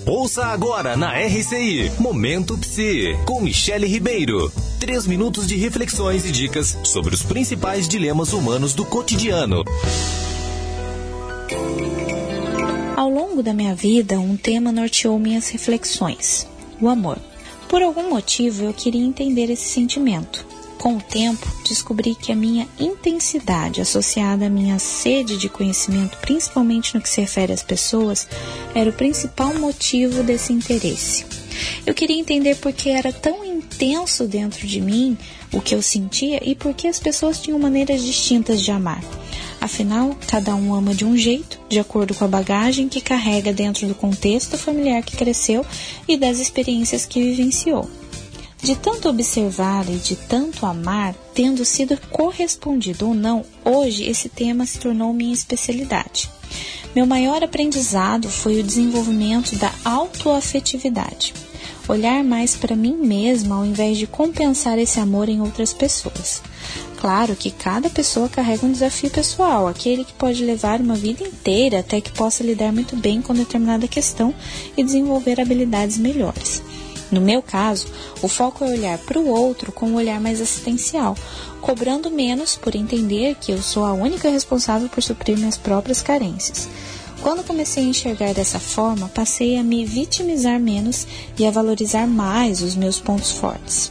Ouça agora na RCI, Momento Psi, com Michele Ribeiro. 3 minutos de reflexões e dicas sobre os principais dilemas humanos do cotidiano. Ao longo da minha vida, um tema norteou minhas reflexões: o amor. Por algum motivo, eu queria entender esse sentimento. Com o tempo, descobri que a minha intensidade associada à minha sede de conhecimento, principalmente no que se refere às pessoas, era o principal motivo desse interesse. Eu queria entender por que era tão intenso dentro de mim o que eu sentia e por que as pessoas tinham maneiras distintas de amar. Afinal, cada um ama de um jeito, de acordo com a bagagem que carrega dentro do contexto familiar que cresceu e das experiências que vivenciou. De tanto observar e de tanto amar, tendo sido correspondido ou não, hoje esse tema se tornou minha especialidade. Meu maior aprendizado foi o desenvolvimento da autoafetividade. Olhar mais para mim mesma ao invés de compensar esse amor em outras pessoas. Claro que cada pessoa carrega um desafio pessoal, aquele que pode levar uma vida inteira até que possa lidar muito bem com determinada questão e desenvolver habilidades melhores. No meu caso, o foco é olhar para o outro com um olhar mais assistencial, cobrando menos por entender que eu sou a única responsável por suprir minhas próprias carências. Quando comecei a enxergar dessa forma, passei a me vitimizar menos e a valorizar mais os meus pontos fortes.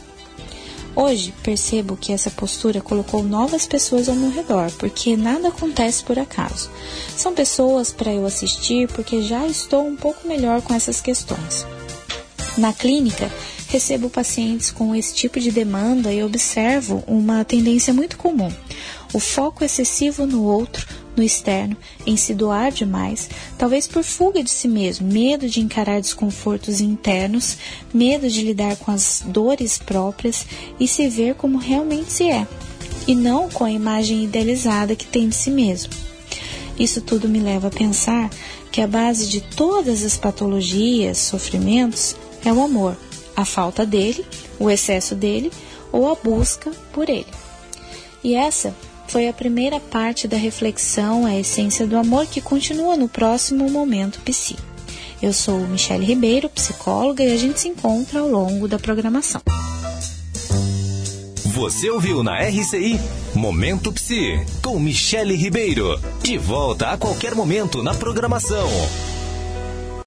Hoje, percebo que essa postura colocou novas pessoas ao meu redor, porque nada acontece por acaso. São pessoas para eu assistir porque já estou um pouco melhor com essas questões. Na clínica, recebo pacientes com esse tipo de demanda e observo uma tendência muito comum: o foco excessivo no outro, no externo, em se doar demais, talvez por fuga de si mesmo, medo de encarar desconfortos internos, medo de lidar com as dores próprias e se ver como realmente se é, e não com a imagem idealizada que tem de si mesmo. Isso tudo me leva a pensar que a base de todas as patologias, sofrimentos, é o amor, a falta dele, o excesso dele ou a busca por ele. E essa foi a primeira parte da reflexão, a essência do amor, que continua no próximo Momento Psi. Eu sou Michele Ribeiro, psicóloga, e a gente se encontra ao longo da programação. Você ouviu na RCI Momento Psi, com Michele Ribeiro. De volta a qualquer momento na programação.